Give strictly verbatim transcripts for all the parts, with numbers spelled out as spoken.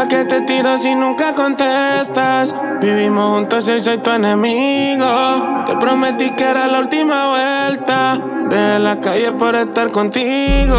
qué te tiras si nunca contestas? Vivimos juntos y hoy soy tu enemigo. Te prometí que era la última vuelta. Dejé la calle por estar contigo.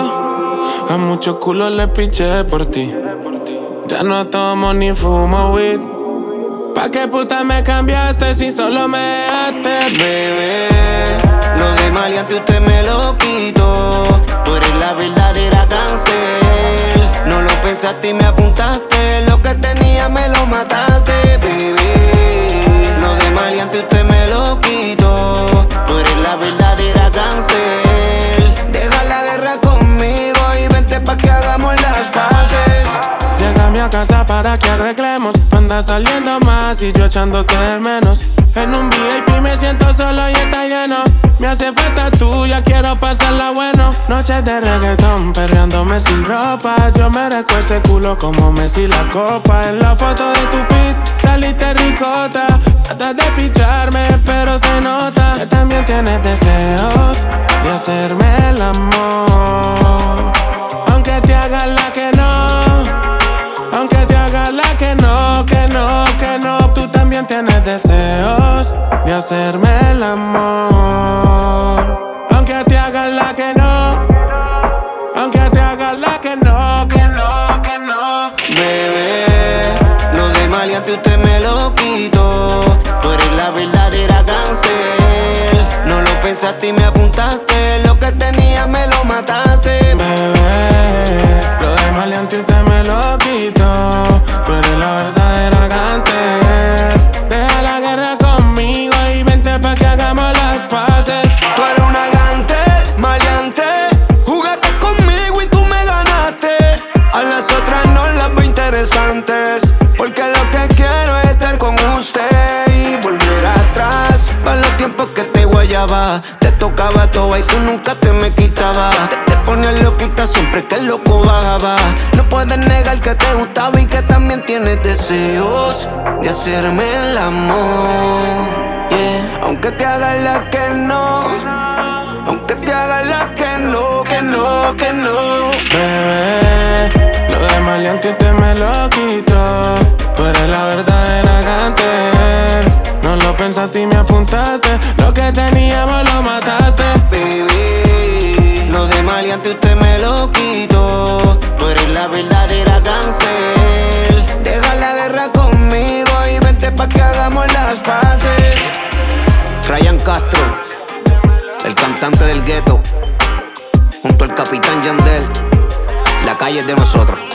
A muchos culos le piché por ti. Ya no tomo ni fumo weed. ¿Pa' qué puta me cambiaste si solo me dejaste? Bebé, lo de maleante usted me lo quitó. Tú eres la verdadera gangster. No lo pensaste y me apuntaste. Lo que tenía me lo mataste, bebé. Lo de maleante usted me lo quitó. Tú eres la verdadera gangster. Deja la guerra conmigo y vente pa' que hagamos las paces. Llega a mi casa para que arreglemos. Tú andas saliendo más y yo echándote de menos. En un V I P me siento solo y está lleno. Me hace falta tuya, quiero pasarla bueno. Noches de reggaetón, perreándome sin ropa. Yo merezco ese culo como Messi la copa. En la foto de tu feed saliste ricota. Tratas de picharme, pero se nota que también tienes deseos de hacerme el amor. Aunque te hagas la que no, aunque te hagas la que no, que no, que no, tú también tienes deseos de hacerme el amor. Aunque te hagas la que no, aunque te hagas la que no, que no, que no. Bebé, lo de maleante usted me lo quitó. Tú eres la verdadera gangster. No lo pensaste y me apuntaste. Lo que tenía me lo mataste, bebé. Lo de maleante usted me lo quitó. Tú eres la verdadera gangster. Deja la guerra conmigo y vente pa' que hagamos las paces. Tú eres una gangster, maleante. Jugaste conmigo y tú me ganaste. A las otras no las veo interesantes, porque lo que quiero es estar con usted y volver atrás. Pa' los tiempos que te guayaba, te tocaba todo y tú nunca te me quitabas. Te, te ponías loquita siempre que el loco bajaba. No puedes negar que te gustaba y que también tienes deseos de hacerme el amor, yeah. Aunque te hagas la que no, aunque te hagas la que no, que no, que no. Bebé, lo de maleante usted me lo quitó. Tú eres la verdadera gangster. No lo pensaste y me apuntaste. Lo que teníamos lo mataste, baby. Lo de maleante usted me lo quitó. Tú eres la verdadera gangster. Deja la guerra conmigo y vente pa' que hagamos las paces. Ryan Castro, el cantante del gueto, junto al capitán Yandel. La calle es de nosotros.